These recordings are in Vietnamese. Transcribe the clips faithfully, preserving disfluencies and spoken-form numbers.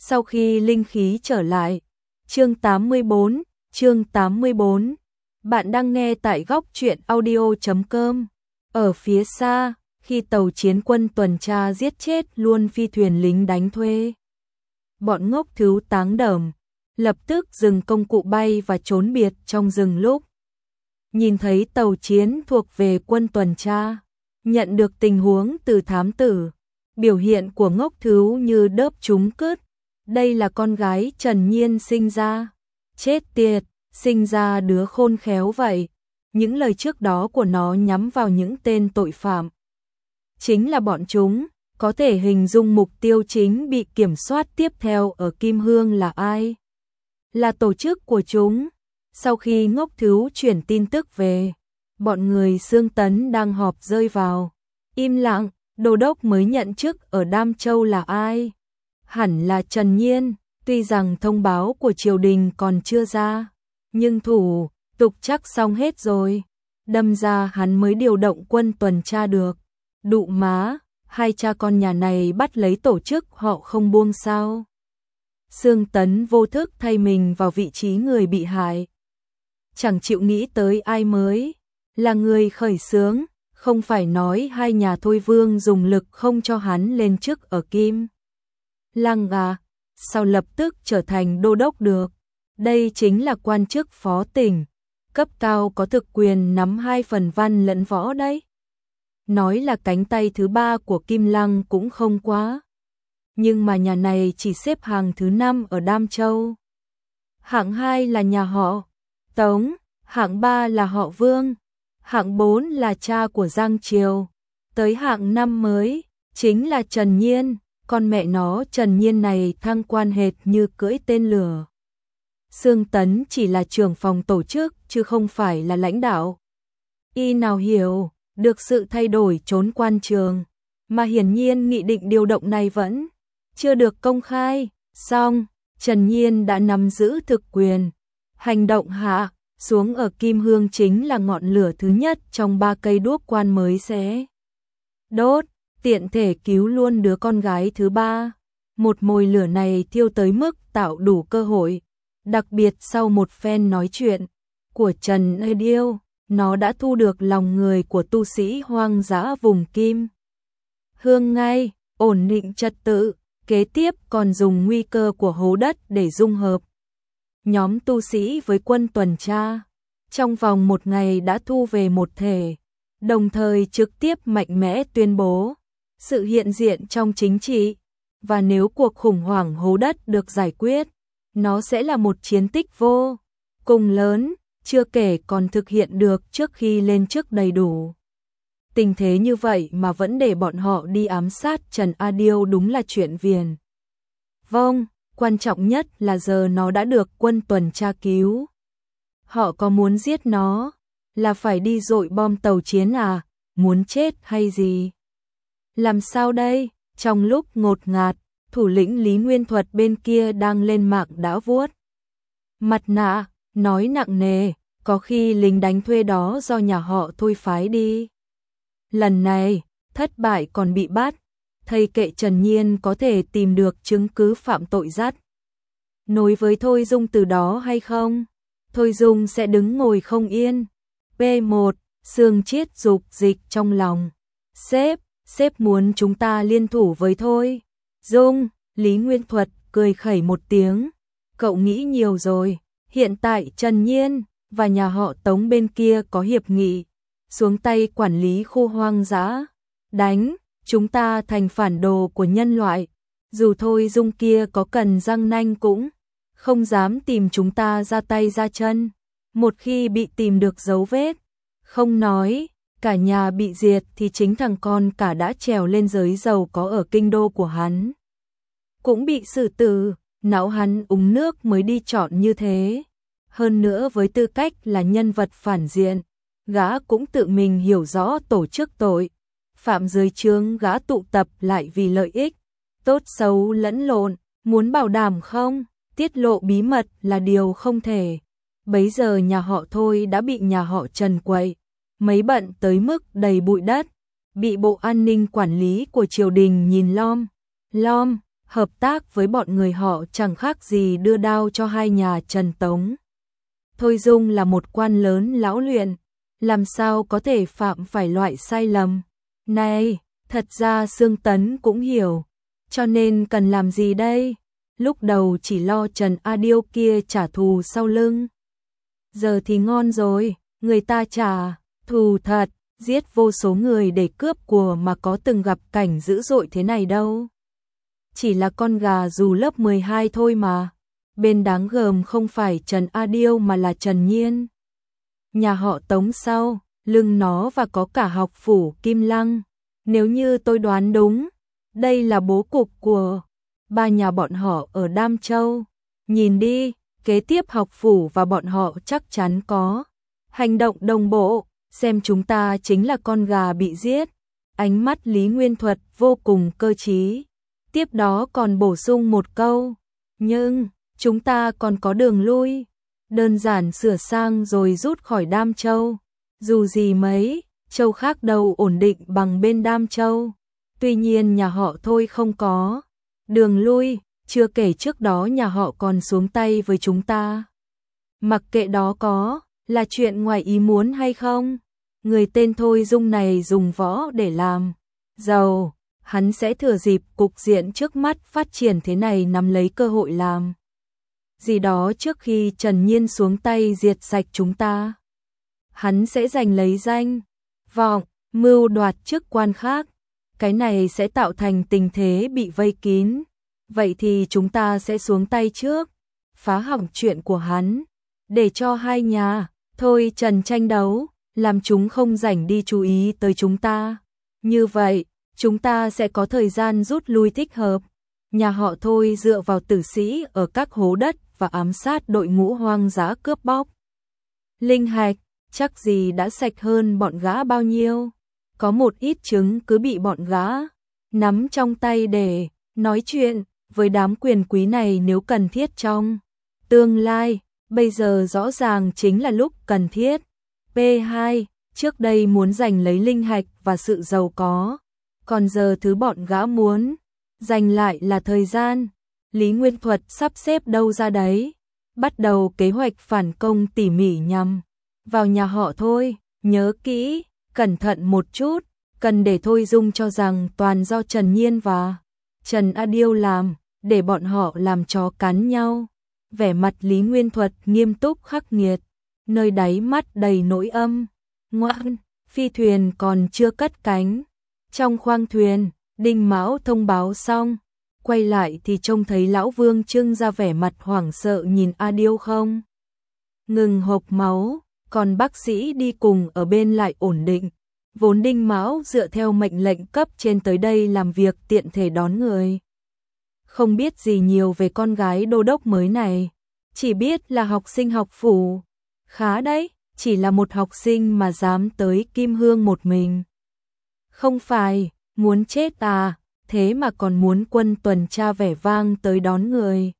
Sau khi linh khí trở lại. Chương tám mươi bốn, chương tám mươi bốn. Bạn đang nghe tại góc truyện audio chấm com. Ở phía xa, khi tàu chiến quân tuần tra giết chết luôn phi thuyền lính đánh thuê, bọn ngốc thứ táng đờm lập tức dừng công cụ bay và trốn biệt trong rừng. Lúc nhìn thấy tàu chiến thuộc về quân tuần tra, nhận được tình huống từ thám tử, biểu hiện của ngốc thứ như đớp trúng cứt. Đây là con gái Trần Nhiên sinh ra. Chết tiệt, sinh ra đứa khôn khéo vậy. Những lời trước đó của nó nhắm vào những tên tội phạm. Chính là bọn chúng, có thể hình dung mục tiêu chính bị kiểm soát tiếp theo ở Kim Hương là ai? Là tổ chức của chúng. Sau khi ngốc thứ chuyển tin tức về, bọn người Xương Tấn đang họp rơi vào im lặng. Đô đốc mới nhận chức ở Đam Châu là ai? Hẳn là Trần Nhiên. Tuy rằng thông báo của triều đình còn chưa ra, nhưng thủ tục chắc xong hết rồi. Đâm ra hắn mới điều động quân tuần tra được. Đụ má, hai cha con nhà này bắt lấy tổ chức họ không buông sao? Xương Tấn vô thức thay mình vào vị trí người bị hại. Chẳng chịu nghĩ tới ai mới là người khởi xướng. Không phải nói hai nhà Thôi Vương dùng lực không cho hắn lên chức ở Kim Lăng à? Sao lập tức trở thành đô đốc được? Đây chính là quan chức phó tỉnh, cấp cao có thực quyền nắm hai phần văn lẫn võ đấy. Nói là cánh tay thứ ba của Kim Lăng cũng không quá. Nhưng mà nhà này chỉ xếp hàng thứ năm ở Đam Châu. Hạng hai là nhà họ Tống, hạng ba là họ Vương, hạng bốn là cha của Giang Triều. Tới hạng năm mới, chính là Trần Nhiên. Con mẹ nó Trần Nhiên này thăng quan hệt như cưỡi tên lửa. Xương Tấn chỉ là trưởng phòng tổ chức chứ không phải là lãnh đạo. Y nào hiểu được sự thay đổi trốn quan trường, mà hiển nhiên nghị định điều động này vẫn chưa được công khai. Xong, Trần Nhiên đã nắm giữ thực quyền. Hành động hạ xuống ở Kim Hương chính là ngọn lửa thứ nhất trong ba cây đuốc quan mới sẽ đốt, tiện thể cứu luôn đứa con gái thứ ba. Một mồi lửa này thiêu tới mức tạo đủ cơ hội. Đặc biệt sau một phen nói chuyện của Trần Ê Điêu, nó đã thu được lòng người của tu sĩ hoang dã vùng Kim Hương ngay, ổn định trật tự. Kế tiếp còn dùng nguy cơ của hố đất để dung hợp nhóm tu sĩ với quân tuần tra. Trong vòng một ngày đã thu về một thể, đồng thời trực tiếp mạnh mẽ tuyên bố sự hiện diện trong chính trị. Và nếu cuộc khủng hoảng hố đất được giải quyết, nó sẽ là một chiến tích vô cùng lớn, chưa kể còn thực hiện được trước khi lên chức đầy đủ. Tình thế như vậy mà vẫn để bọn họ đi ám sát Trần A Điêu đúng là chuyện viển vông. Quan trọng nhất là giờ nó đã được quân tuần tra cứu. Họ có muốn giết nó là phải đi dội bom tàu chiến à? Muốn chết hay gì? Làm sao đây? Trong lúc ngột ngạt, thủ lĩnh Lý Nguyên Thuật bên kia đang lên mạng đã vuốt mặt nạ, nói nặng nề, có khi lính đánh thuê đó do nhà họ Thôi phái đi. Lần này, thất bại còn bị bắt, thầy kệ Trần Nhiên có thể tìm được chứng cứ phạm tội dắt nối với Thôi Dung từ đó hay không? Thôi Dung sẽ đứng ngồi không yên. P một, Sương Chiết dục dịch trong lòng. Sếp, sếp muốn chúng ta liên thủ với Thôi Dung. Lý Nguyên Thuật cười khẩy một tiếng. Cậu nghĩ nhiều rồi. Hiện tại Trần Nhiên và nhà họ Tống bên kia có hiệp nghị xuống tay quản lý khu hoang dã. Đánh, chúng ta thành phản đồ của nhân loại. Dù Thôi Dung kia có cần răng nanh cũng không dám tìm chúng ta ra tay ra chân. Một khi bị tìm được dấu vết, không nói cả nhà bị diệt thì chính thằng con cả đã trèo lên giới giàu có ở kinh đô của hắn cũng bị xử tử. Não hắn uống nước mới đi chọn như thế. Hơn nữa với tư cách là nhân vật phản diện, gã cũng tự mình hiểu rõ tổ chức tội phạm dưới trướng gã tụ tập lại vì lợi ích tốt xấu lẫn lộn. Muốn bảo đảm không tiết lộ bí mật là điều không thể. Bấy giờ nhà họ Thôi đã bị nhà họ Trần quậy mấy bận tới mức đầy bụi đất, bị bộ an ninh quản lý của triều đình nhìn lom lom. hợp tác với bọn người họ chẳng khác gì đưa đao cho hai nhà Trần Tống. Thôi Dung là một quan lớn lão luyện, làm sao có thể phạm phải loại sai lầm này. Thật ra Sương Tấn cũng hiểu, cho nên cần làm gì đây? Lúc đầu chỉ lo Trần A Điêu kia trả thù sau lưng. Giờ thì ngon rồi, người ta trả thù thật, giết vô số người để cướp của mà có từng gặp cảnh dữ dội thế này đâu. Chỉ là con gà dù lớp mười hai thôi mà. Bên đáng gờm không phải Trần A Điêu mà là Trần Nhiên. Nhà họ Tống sau, lưng nó và có cả học phủ Kim Lăng. Nếu như tôi đoán đúng, đây là bố cục của ba nhà bọn họ ở Đam Châu. Nhìn đi, kế tiếp học phủ và bọn họ chắc chắn có hành động đồng bộ, xem chúng ta chính là con gà bị giết. Ánh mắt Lý Nguyên Thuật vô cùng cơ trí. Tiếp đó còn bổ sung một câu, nhưng chúng ta còn có đường lui, đơn giản sửa sang rồi rút khỏi Đam Châu. Dù gì mấy châu khác đâu ổn định bằng bên Đam Châu. Tuy nhiên nhà họ Thôi không có đường lui, chưa kể trước đó nhà họ còn xuống tay với chúng ta. Mặc kệ đó có là chuyện ngoài ý muốn hay không, người tên Thôi Dung này dùng võ để làm giàu, hắn sẽ thừa dịp cục diện trước mắt phát triển thế này nắm lấy cơ hội làm gì đó trước khi Trần Nhiên xuống tay diệt sạch chúng ta. Hắn sẽ giành lấy danh vọng, mưu đoạt chức quan khác. Cái này sẽ tạo thành tình thế bị vây kín. Vậy thì chúng ta sẽ xuống tay trước, phá hỏng chuyện của hắn, để cho hai nhà Thôi Trần tranh đấu, làm chúng không rảnh đi chú ý tới chúng ta. Như vậy, chúng ta sẽ có thời gian rút lui thích hợp. Nhà họ Thôi dựa vào tử sĩ ở các hố đất và ám sát đội ngũ hoang dã cướp bóc linh hạch, chắc gì đã sạch hơn bọn gã bao nhiêu. Có một ít chứng cứ bị bọn gã nắm trong tay để nói chuyện với đám quyền quý này nếu cần thiết trong tương lai. Bây giờ rõ ràng chính là lúc cần thiết. P hai, trước đây muốn giành lấy linh hạch và sự giàu có, còn giờ thứ bọn gã muốn giành lại là thời gian. Lý Nguyên Thuật sắp xếp đâu ra đấy, bắt đầu kế hoạch phản công tỉ mỉ nhằm vào nhà họ Thôi. Nhớ kỹ, cẩn thận một chút, cần để Thôi Dung cho rằng toàn do Trần Nhiên và Trần A Điêu làm, để bọn họ làm chó cắn nhau. Vẻ mặt Lý Nguyên Thuật nghiêm túc khắc nghiệt, nơi đáy mắt đầy nỗi âm. Ngoan, phi thuyền còn chưa cất cánh. Trong khoang thuyền, Đinh Mão thông báo xong, quay lại thì trông thấy lão Vương trưng ra vẻ mặt hoảng sợ nhìn A Điêu không ngừng hộc máu, còn bác sĩ đi cùng ở bên lại ổn định. Vốn Đinh Mão dựa theo mệnh lệnh cấp trên tới đây làm việc tiện thể đón người. Không biết gì nhiều về con gái đô đốc mới này, chỉ biết là học sinh học phủ. Khá đấy, chỉ là một học sinh mà dám tới Kim Hương một mình. Không phải, muốn chết à, thế mà còn muốn quân tuần tra vẻ vang tới đón người.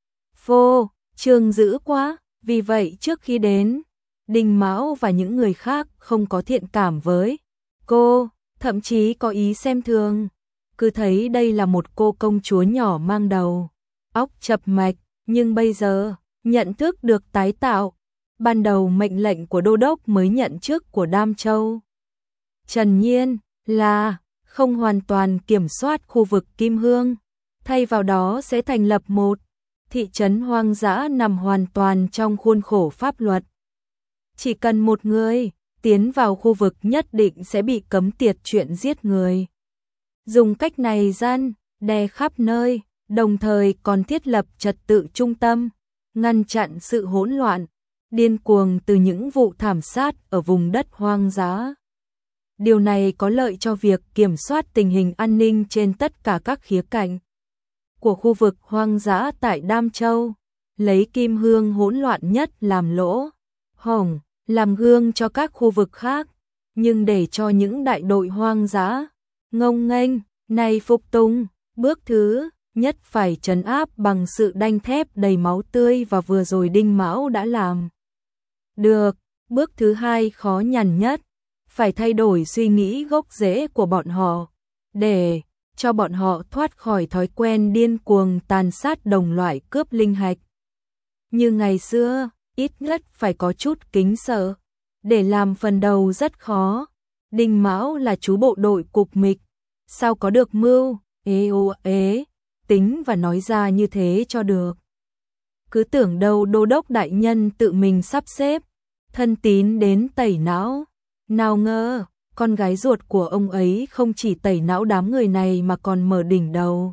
Phô, Trương dữ quá, vì vậy trước khi đến, Đinh Mão và những người khác không có thiện cảm với cô, thậm chí có ý xem thường. Cứ thấy đây là một cô công chúa nhỏ mang đầu óc chập mạch, nhưng bây giờ nhận thức được tái tạo. Ban đầu mệnh lệnh của đô đốc mới nhận trước của Đam Châu Trần Nhiên là không hoàn toàn kiểm soát khu vực Kim Hương, thay vào đó sẽ thành lập một thị trấn hoang dã nằm hoàn toàn trong khuôn khổ pháp luật. Chỉ cần một người tiến vào khu vực nhất định sẽ bị cấm tiệt chuyện giết người. Dùng cách này gian đe khắp nơi, đồng thời còn thiết lập trật tự trung tâm, ngăn chặn sự hỗn loạn, điên cuồng từ những vụ thảm sát ở vùng đất hoang dã. Điều này có lợi cho việc kiểm soát tình hình an ninh trên tất cả các khía cạnh của khu vực hoang dã tại Đam Châu, lấy Kim Hương hỗn loạn nhất làm lỗ hổng, làm gương cho các khu vực khác, nhưng để cho những đại đội hoang dã ngông nghênh này phục tùng. Bước thứ nhất phải trấn áp bằng sự đanh thép đầy máu tươi và vừa rồi Đinh Mão đã làm được. Bước thứ hai khó nhằn nhất, phải thay đổi suy nghĩ gốc rễ của bọn họ, để cho bọn họ thoát khỏi thói quen điên cuồng tàn sát đồng loại cướp linh hạch. Như ngày xưa, ít nhất phải có chút kính sợ, để làm phần đầu rất khó. Đinh Mão là chú bộ đội cục mịch, sao có được mưu, ế ô ế, tính và nói ra như thế cho được. Cứ tưởng đâu đô đốc đại nhân tự mình sắp xếp, thân tín đến tẩy não. Nào ngờ, con gái ruột của ông ấy không chỉ tẩy não đám người này mà còn mở đỉnh đầu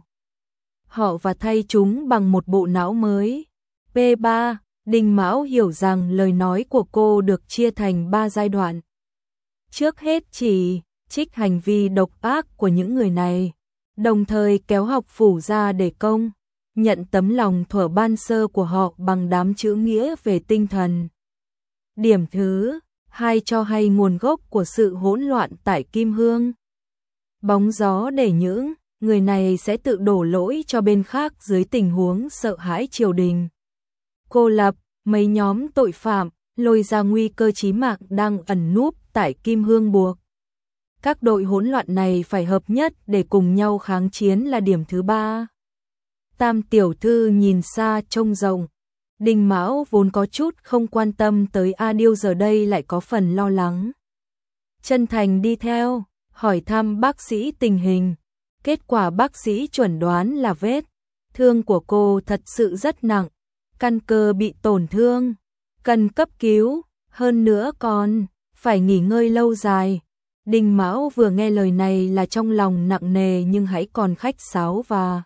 họ và thay chúng bằng một bộ não mới. P ba, Đinh Mão hiểu rằng lời nói của cô được chia thành ba giai đoạn. Trước hết chỉ trích hành vi độc ác của những người này, đồng thời kéo học phủ ra để công nhận tấm lòng thuở ban sơ của họ bằng đám chữ nghĩa về tinh thần. Điểm thứ hai cho hay nguồn gốc của sự hỗn loạn tại Kim Hương. Bóng gió để những người này sẽ tự đổ lỗi cho bên khác dưới tình huống sợ hãi triều đình. Cô lập mấy nhóm tội phạm, lôi ra nguy cơ chí mạng đang ẩn núp tại Kim Hương buộc các đội hỗn loạn này phải hợp nhất để cùng nhau kháng chiến là điểm thứ ba. Tam tiểu thư nhìn xa trông rộng. Đinh Mão vốn có chút không quan tâm tới A Điêu giờ đây lại có phần lo lắng. Chân thành đi theo, hỏi thăm bác sĩ tình hình. Kết quả bác sĩ chuẩn đoán là vết thương của cô thật sự rất nặng, căn cơ bị tổn thương, cần cấp cứu, hơn nữa còn phải nghỉ ngơi lâu dài. Đinh Mão vừa nghe lời này là trong lòng nặng nề nhưng hãy còn khách sáo và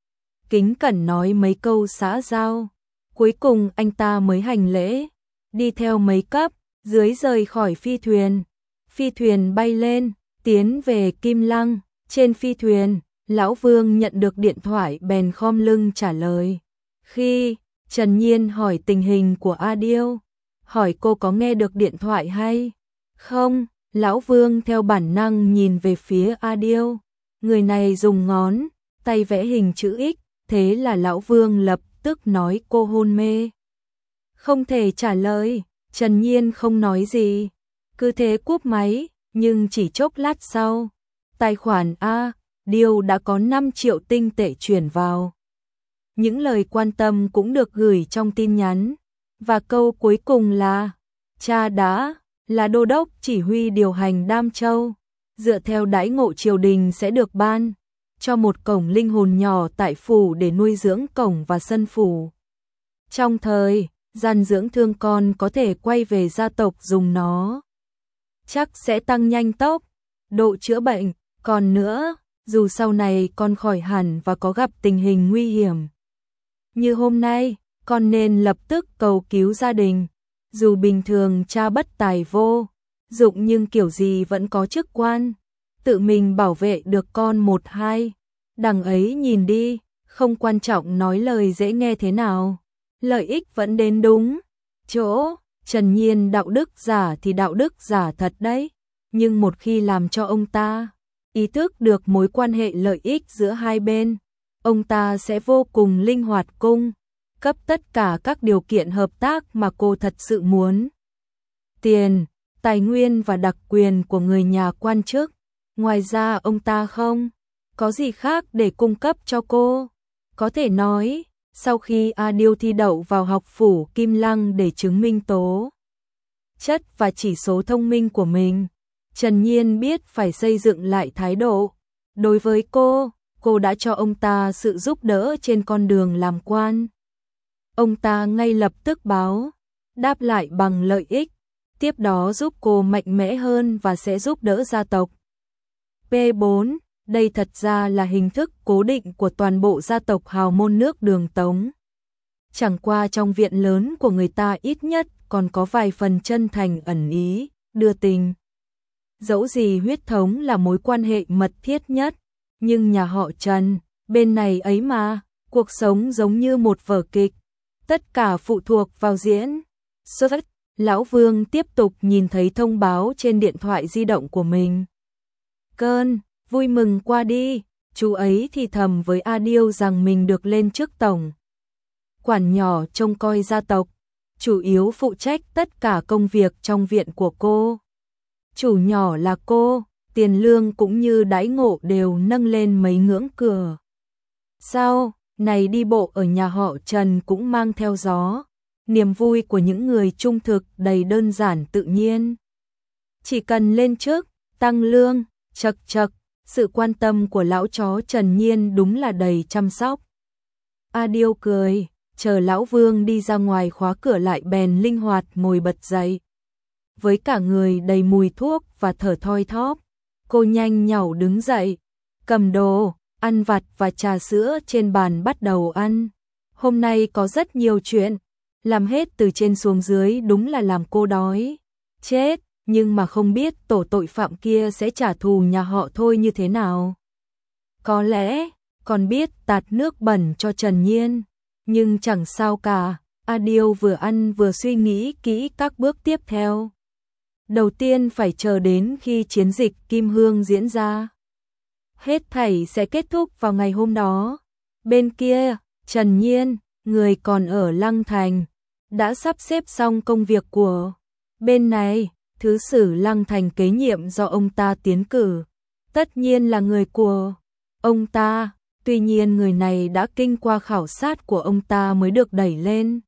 kính cẩn nói mấy câu xã giao. Cuối cùng anh ta mới hành lễ, đi theo mấy cấp, dưới rời khỏi phi thuyền. Phi thuyền bay lên, tiến về Kim Lăng. Trên phi thuyền, Lão Vương nhận được điện thoại bèn khom lưng trả lời. Khi Trần Nhiên hỏi tình hình của A Điêu, hỏi cô có nghe được điện thoại hay không, Lão Vương theo bản năng nhìn về phía A Điêu. Người này dùng ngón tay vẽ hình chữ X, thế là Lão Vương lập tức nói cô hôn mê. Không thể trả lời, Trần Nhiên không nói gì, cứ thế cúp máy, nhưng chỉ chốc lát sau, tài khoản A Điêu đã có năm triệu tinh tệ chuyển vào. Những lời quan tâm cũng được gửi trong tin nhắn, và câu cuối cùng là cha đã là đô đốc chỉ huy điều hành Đam Châu, dựa theo đãi ngộ triều đình sẽ được ban cho một cổng linh hồn nhỏ tại phủ để nuôi dưỡng cổng và sân phủ. Trong thời gian dưỡng thương con có thể quay về gia tộc dùng nó, chắc sẽ tăng nhanh tốc độ chữa bệnh. Còn nữa, dù sau này con khỏi hẳn và có gặp tình hình nguy hiểm như hôm nay, con nên lập tức cầu cứu gia đình. Dù bình thường cha bất tài vô dụng nhưng kiểu gì vẫn có chức quan, tự mình bảo vệ được con một hai. Đằng ấy nhìn đi, không quan trọng nói lời dễ nghe thế nào, lợi ích vẫn đến đúng chỗ. Trần Nhiên đạo đức giả thì đạo đức giả thật đấy, nhưng một khi làm cho ông ta ý thức được mối quan hệ lợi ích giữa hai bên, ông ta sẽ vô cùng linh hoạt cung cấp tất cả các điều kiện hợp tác mà cô thật sự muốn. Tiền, tài nguyên và đặc quyền của người nhà quan chức, ngoài ra ông ta không có gì khác để cung cấp cho cô. Có thể nói, sau khi A Điêu thi đậu vào học phủ Kim Lăng để chứng minh tố chất và chỉ số thông minh của mình, Trần Nhiên biết phải xây dựng lại thái độ. Đối với cô, cô đã cho ông ta sự giúp đỡ trên con đường làm quan. Ông ta ngay lập tức báo đáp lại bằng lợi ích, tiếp đó giúp cô mạnh mẽ hơn và sẽ giúp đỡ gia tộc. P bốn, đây thật ra là hình thức cố định của toàn bộ gia tộc hào môn nước Đường Tống. Chẳng qua trong viện lớn của người ta ít nhất còn có vài phần chân thành ẩn ý, đưa tình. Dẫu gì huyết thống là mối quan hệ mật thiết nhất, nhưng nhà họ Trần, bên này ấy mà, cuộc sống giống như một vở kịch, tất cả phụ thuộc vào diễn xuất. Lão Vương tiếp tục nhìn thấy thông báo trên điện thoại di động của mình. Cơn vui mừng qua đi, chú ấy thì thầm với A Điêu rằng mình được lên chức tổng quản nhỏ trông coi gia tộc, chủ yếu phụ trách tất cả công việc trong viện của cô. Chủ nhỏ là cô, tiền lương cũng như đãi ngộ đều nâng lên mấy ngưỡng cửa. Sau này đi bộ ở nhà họ Trần cũng mang theo gió, niềm vui của những người trung thực đầy đơn giản tự nhiên. Chỉ cần lên chức, tăng lương, chật chật, sự quan tâm của lão chó Trần Nhiên đúng là đầy chăm sóc. A Điêu cười, chờ lão Vương đi ra ngoài khóa cửa lại bèn linh hoạt ngồi bật dậy. Với cả người đầy mùi thuốc và thở thoi thóp, cô nhanh nhảu đứng dậy, cầm đồ, ăn vặt và trà sữa trên bàn bắt đầu ăn. Hôm nay có rất nhiều chuyện, làm hết từ trên xuống dưới đúng là làm cô đói chết, nhưng mà không biết tổ tội phạm kia sẽ trả thù nhà họ Thôi như thế nào. Có lẽ còn biết tạt nước bẩn cho Trần Nhiên, nhưng chẳng sao cả. A Điêu vừa ăn vừa suy nghĩ kỹ các bước tiếp theo. Đầu tiên phải chờ đến khi chiến dịch Kim Hương diễn ra. Hết thảy sẽ kết thúc vào ngày hôm đó. Bên kia, Trần Nhiên, người còn ở Lăng Thành, đã sắp xếp xong công việc của bên này. Thứ sử Lăng Thành kế nhiệm do ông ta tiến cử, tất nhiên là người của ông ta, tuy nhiên người này đã kinh qua khảo sát của ông ta mới được đẩy lên.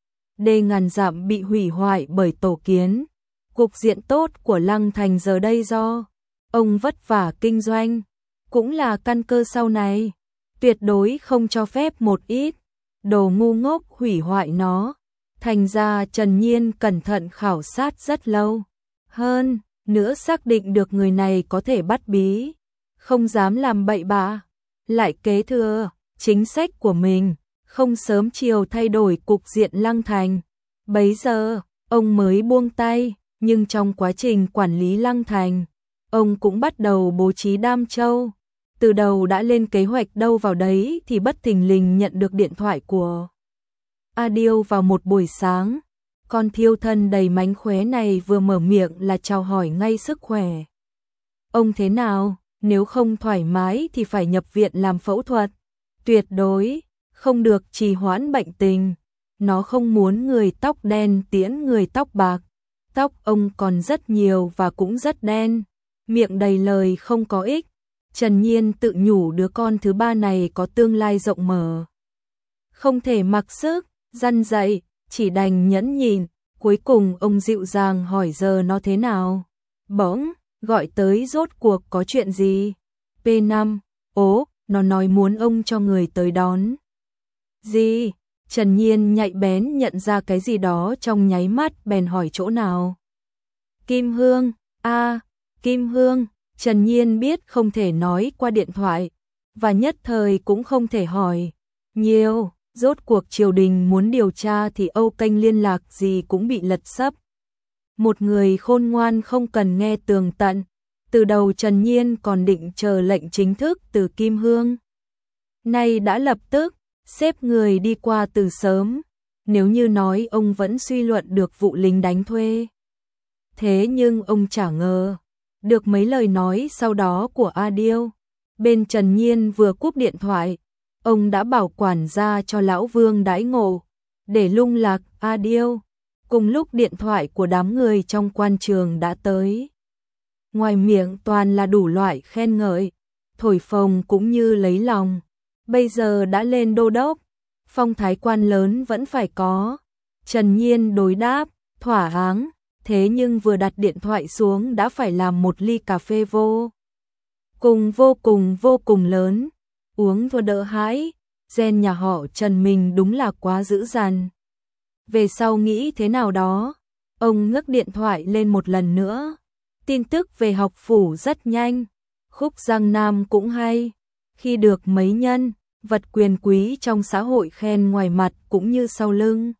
Đê ngàn dặm bị hủy hoại bởi tổ kiến, cục diện tốt của Lăng Thành giờ đây do ông vất vả kinh doanh, cũng là căn cơ sau này, tuyệt đối không cho phép một ít đồ ngu ngốc hủy hoại nó. Thành ra Trần Nhiên cẩn thận khảo sát rất lâu. Hơn nữa xác định được người này có thể bắt bí, không dám làm bậy bạ, lại kế thừa chính sách của mình, không sớm chiều thay đổi cục diện Lăng Thành. Bấy giờ, ông mới buông tay, nhưng trong quá trình quản lý Lăng Thành, ông cũng bắt đầu bố trí Đam Châu. Từ đầu đã lên kế hoạch đâu vào đấy thì bất thình lình nhận được điện thoại của A Điêu vào một buổi sáng. Con thiêu thân đầy mánh khóe này vừa mở miệng là chào hỏi ngay sức khỏe. Ông thế nào, nếu không thoải mái thì phải nhập viện làm phẫu thuật. Tuyệt đối, không được trì hoãn bệnh tình. Nó không muốn người tóc đen tiễn người tóc bạc. Tóc ông còn rất nhiều và cũng rất đen. Miệng đầy lời không có ích. Trần Nhiên tự nhủ đứa con thứ ba này có tương lai rộng mở. Không thể mặc sức, răn dạy. Chỉ đành nhẫn nhịn, cuối cùng ông dịu dàng hỏi giờ nó thế nào. Bỗng, gọi tới rốt cuộc có chuyện gì? P năm, ố, nó nói muốn ông cho người tới đón. Gì? Trần Nhiên nhạy bén nhận ra cái gì đó trong nháy mắt bèn hỏi chỗ nào. Kim Hương, a à, Kim Hương, Trần Nhiên biết không thể nói qua điện thoại, và nhất thời cũng không thể hỏi nhiều. Rốt cuộc triều đình muốn điều tra thì Âu kênh liên lạc gì cũng bị lật sấp. Một người khôn ngoan không cần nghe tường tận. Từ đầu Trần Nhiên còn định chờ lệnh chính thức từ Kim Hương. Nay đã lập tức xếp người đi qua từ sớm. Nếu như nói ông vẫn suy luận được vụ lính đánh thuê. Thế nhưng ông chả ngờ được mấy lời nói sau đó của A Điêu. Bên Trần Nhiên vừa cúp điện thoại, ông đã bảo quản gia cho lão Vương đãi ngộ, để lung lạc A Điêu. Cùng lúc điện thoại của đám người trong quan trường đã tới. Ngoài miệng toàn là đủ loại khen ngợi, thổi phồng cũng như lấy lòng. Bây giờ đã lên đô đốc, phong thái quan lớn vẫn phải có. Trần Nhiên đối đáp, thỏa áng, thế nhưng vừa đặt điện thoại xuống đã phải làm một ly cà phê vô. Cùng vô cùng vô cùng lớn. Uống thua đỡ hãi, gen nhà họ Trần mình đúng là quá dữ dằn. Về sau nghĩ thế nào đó, ông ngước điện thoại lên một lần nữa. Tin tức về học phủ rất nhanh, khúc Giang Nam cũng hay. Khi được mấy nhân vật quyền quý trong xã hội khen ngoài mặt cũng như sau lưng.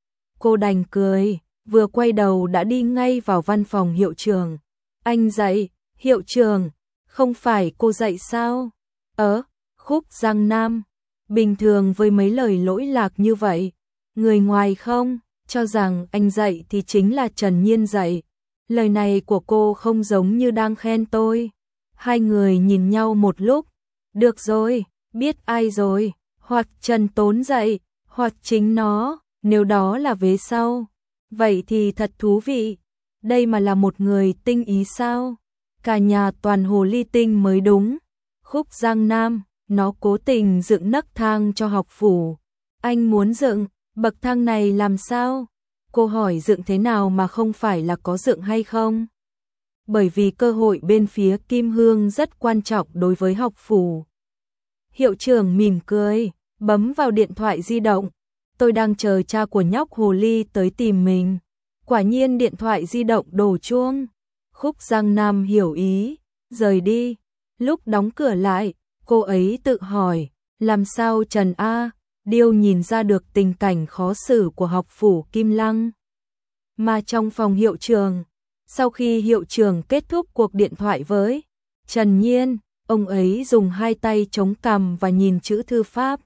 Cô đành cười, vừa quay đầu đã đi ngay vào văn phòng hiệu trưởng. Anh dạy, hiệu trưởng, không phải cô dạy sao? Ớ, khúc Giang Nam, bình thường với mấy lời lỗi lạc như vậy, người ngoài không cho rằng anh dạy thì chính là Trần Nhiên dạy. Lời này của cô không giống như đang khen tôi. Hai người nhìn nhau một lúc, được rồi, biết ai rồi, hoặc Trần Tốn dạy, hoặc chính nó, nếu đó là vế sau. Vậy thì thật thú vị, đây mà là một người tinh ý sao? Cả nhà toàn hồ ly tinh mới đúng. Khúc Giang Nam, nó cố tình dựng nấc thang cho học phủ. Anh muốn dựng, bậc thang này làm sao? Cô hỏi dựng thế nào mà không phải là có dựng hay không? Bởi vì cơ hội bên phía Kim Hương rất quan trọng đối với học phủ. Hiệu trưởng mỉm cười, bấm vào điện thoại di động. Tôi đang chờ cha của nhóc hồ ly tới tìm mình. Quả nhiên điện thoại di động đổ chuông. Khúc Giang Nam hiểu ý, rời đi. Lúc đóng cửa lại, cô ấy tự hỏi, làm sao Trần A. Điêu nhìn ra được tình cảnh khó xử của học phủ Kim Lăng. Mà trong phòng hiệu trưởng, sau khi hiệu trưởng kết thúc cuộc điện thoại với Trần Nhiên, ông ấy dùng hai tay chống cằm và nhìn chữ thư pháp.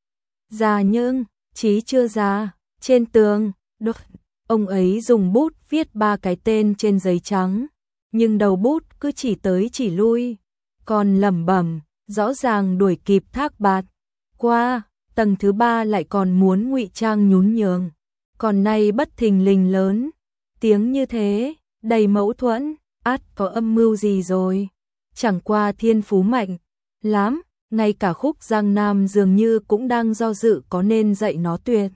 Già nhưng, chí chưa già, trên tường, đột, ông ấy dùng bút viết ba cái tên trên giấy trắng, nhưng đầu bút cứ chỉ tới chỉ lui, còn lẩm bẩm, rõ ràng đuổi kịp Thác Bạt. Qua, tầng thứ ba lại còn muốn ngụy trang nhún nhường, còn nay bất thình lình lớn, tiếng như thế, đầy mâu thuẫn, át có âm mưu gì rồi. Chẳng qua thiên phú mạnh lắm, ngay cả Khúc Giang Nam dường như cũng đang do dự có nên dạy nó tuyệt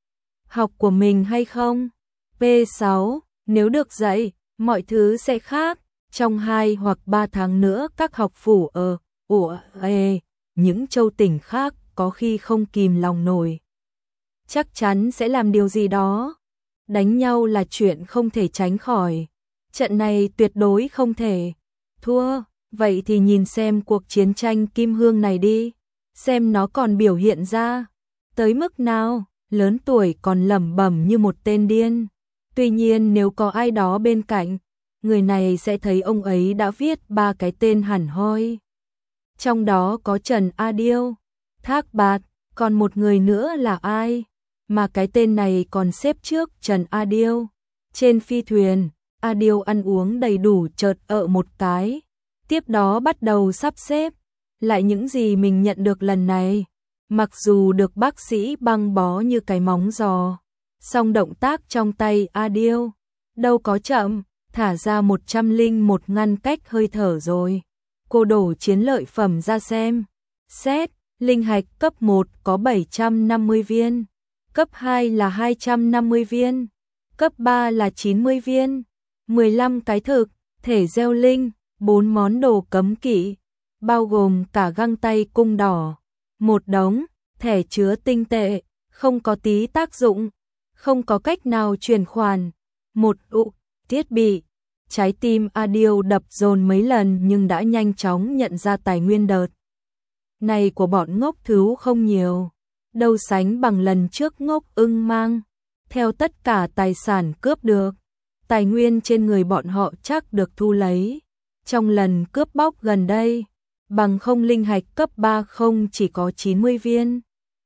học của mình hay không. P sáu, nếu được dạy, mọi thứ sẽ khác. Trong hai hoặc ba tháng nữa các học phủ ở ủa ê, những châu tỉnh khác có khi không kìm lòng nổi. Chắc chắn sẽ làm điều gì đó. Đánh nhau là chuyện không thể tránh khỏi. Trận này tuyệt đối không thể thua. Vậy thì nhìn xem cuộc chiến tranh Kim Hương này đi. Xem nó còn biểu hiện ra tới mức nào. Lớn tuổi còn lẩm bẩm như một tên điên. Tuy nhiên nếu có ai đó bên cạnh, người này sẽ thấy ông ấy đã viết ba cái tên hẳn hoi. Trong đó có Trần A Điêu, Thác Bạt, còn một người nữa là ai? Mà cái tên này còn xếp trước Trần A Điêu. Trên phi thuyền, A Điêu ăn uống đầy đủ chợt ợ một cái. Tiếp đó bắt đầu sắp xếp lại những gì mình nhận được lần này. Mặc dù được bác sĩ băng bó như cái móng giò, song động tác trong tay A Điêu đâu có chậm, thả ra một trăm linh một ngăn cách hơi thở rồi. Cô đổ chiến lợi phẩm ra xem. Xét, linh hạch cấp một có bảy trăm năm mươi viên, cấp hai là hai trăm năm mươi viên, cấp ba là chín mươi viên, mười lăm cái thực, thể gieo linh, bốn món đồ cấm kỵ, bao gồm cả găng tay cung đỏ, một đống, thẻ chứa tinh tệ, không có tí tác dụng, không có cách nào chuyển khoản, một ụ, thiết bị. Trái tim A Điêu đập dồn mấy lần nhưng đã nhanh chóng nhận ra tài nguyên đợt này của bọn ngốc thứ không nhiều, đâu sánh bằng lần trước ngốc ưng mang. Theo tất cả tài sản cướp được, tài nguyên trên người bọn họ chắc được thu lấy trong lần cướp bóc gần đây, bằng không linh hạch cấp ba không chỉ có chín mươi viên.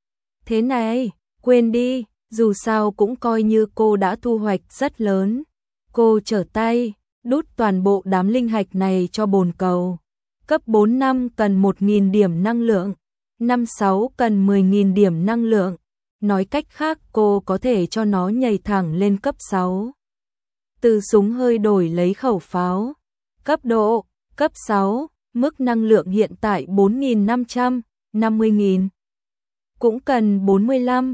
Thế này, quên đi, dù sao cũng coi như cô đã thu hoạch rất lớn. Cô trở tay, đút toàn bộ đám linh hạch này cho bồn cầu. Cấp bốn năm cần một nghìn điểm năng lượng, năm sáu cần mười nghìn điểm năng lượng. Nói cách khác cô có thể cho nó nhảy thẳng lên cấp sáu. Từ súng hơi đổi lấy khẩu pháo. Cấp độ, cấp sáu, mức năng lượng hiện tại bốn nghìn năm trăm năm mươi nghìn. Cũng cần bốn mươi lăm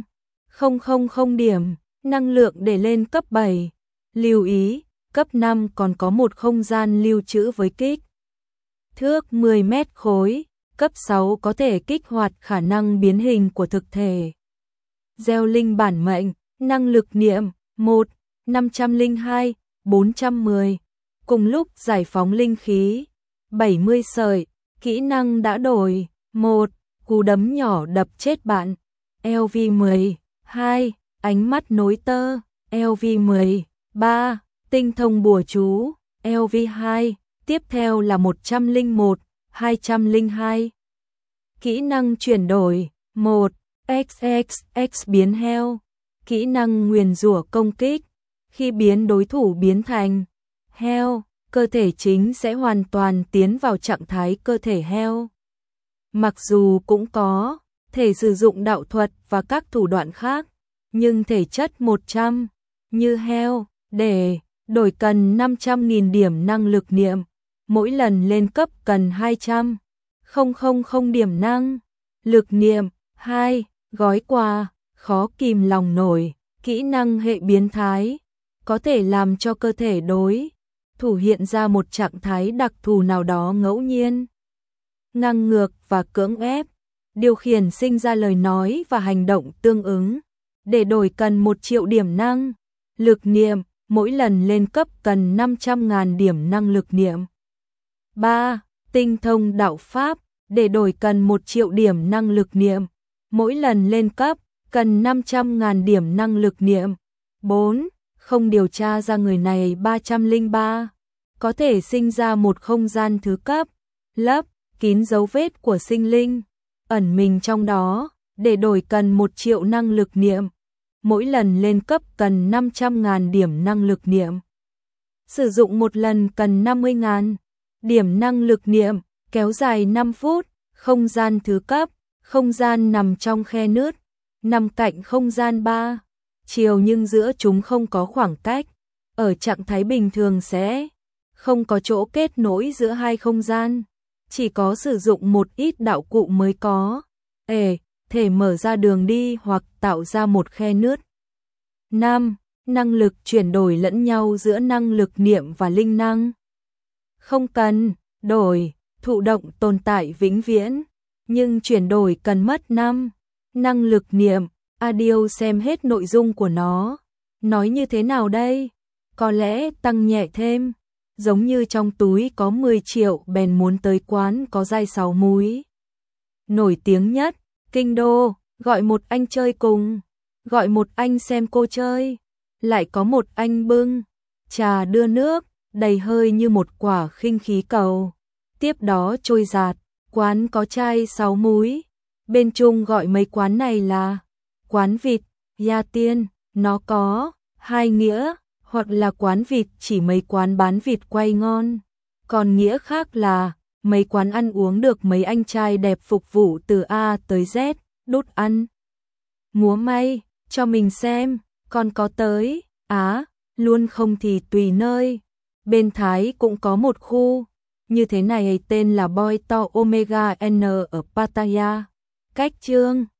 nghìn điểm năng lượng để lên cấp bảy. Lưu ý, cấp năm còn có một không gian lưu trữ với kích thước mười mét khối, cấp sáu có thể kích hoạt khả năng biến hình của thực thể. Gieo linh bản mệnh, năng lực niệm, một, năm trăm lẻ hai, bốn trăm mười. Cùng lúc giải phóng linh khí, bảy mươi sợi, kỹ năng đã đổi, một, cú đấm nhỏ đập chết bạn, L V mười, hai, ánh mắt nối tơ, L V mười, ba, tinh thông bùa chú, L V hai, tiếp theo là một trăm lẻ một, hai trăm lẻ hai. Kỹ năng chuyển đổi, một, X X X biến heo, kỹ năng nguyền rủa công kích, khi biến đối thủ biến thành heo, cơ thể chính sẽ hoàn toàn tiến vào trạng thái cơ thể heo. Mặc dù cũng có thể sử dụng đạo thuật và các thủ đoạn khác, nhưng thể chất một trăm như heo, để đổi cần năm trăm nghìn điểm năng lực niệm. mỗi lần lên cấp cần hai trăm nghìn điểm năng lực niệm. Hai. Gói quà, khó kìm lòng nổi, kỹ năng hệ biến thái, có thể làm cho cơ thể đối thủ hiện ra một trạng thái đặc thù nào đó ngẫu nhiên, ngang ngược và cưỡng ép, điều khiển sinh ra lời nói và hành động tương ứng. Để đổi cần một triệu điểm năng lực niệm, mỗi lần lên cấp cần năm trăm nghìn điểm năng lực niệm. Ba. Tinh thông đạo pháp, để đổi cần một triệu điểm năng lực niệm, mỗi lần lên cấp cần năm trăm nghìn điểm năng lực niệm. Bốn. Không điều tra ra người này. Ba trăm lẻ ba. Có thể sinh ra một không gian thứ cấp, lấp kín dấu vết của sinh linh ẩn mình trong đó, để đổi cần một triệu năng lực niệm, mỗi lần lên cấp cần năm trăm nghìn điểm năng lực niệm. Sử dụng một lần cần năm mươi nghìn điểm năng lực niệm, kéo dài năm phút. Không gian thứ cấp, không gian nằm trong khe nứt, nằm cạnh không gian ba chiều nhưng giữa chúng không có khoảng cách. Ở trạng thái bình thường sẽ không có chỗ kết nối giữa hai không gian, chỉ có sử dụng một ít đạo cụ mới có ề thể mở ra đường đi hoặc tạo ra một khe nứt. Năm. Năng lực chuyển đổi lẫn nhau giữa năng lực niệm và linh năng. Không cần đổi, thụ động tồn tại vĩnh viễn, nhưng chuyển đổi cần mất năm năng lực niệm. Audio xem hết nội dung của nó. Nói như thế nào đây? Có lẽ tăng nhẹ thêm, giống như trong túi có mười triệu bèn muốn tới quán có dai sáu múi nổi tiếng nhất kinh đô, gọi một anh chơi cùng, gọi một anh xem cô chơi, lại có một anh bưng trà đưa nước, đầy hơi như một quả khinh khí cầu, tiếp đó trôi giạt. Quán có chai sáu múi, bên Trung gọi mấy quán này là quán vịt, gia tiên. Nó có hai nghĩa, hoặc là quán vịt chỉ mấy quán bán vịt quay ngon, còn nghĩa khác là mấy quán ăn uống được mấy anh trai đẹp phục vụ từ A tới Z, đút ăn múa may cho mình xem. Còn có tới Á luôn không thì tùy nơi. Bên Thái cũng có một khu như thế này tên là Boy To Omega N ở Pattaya, cách Chương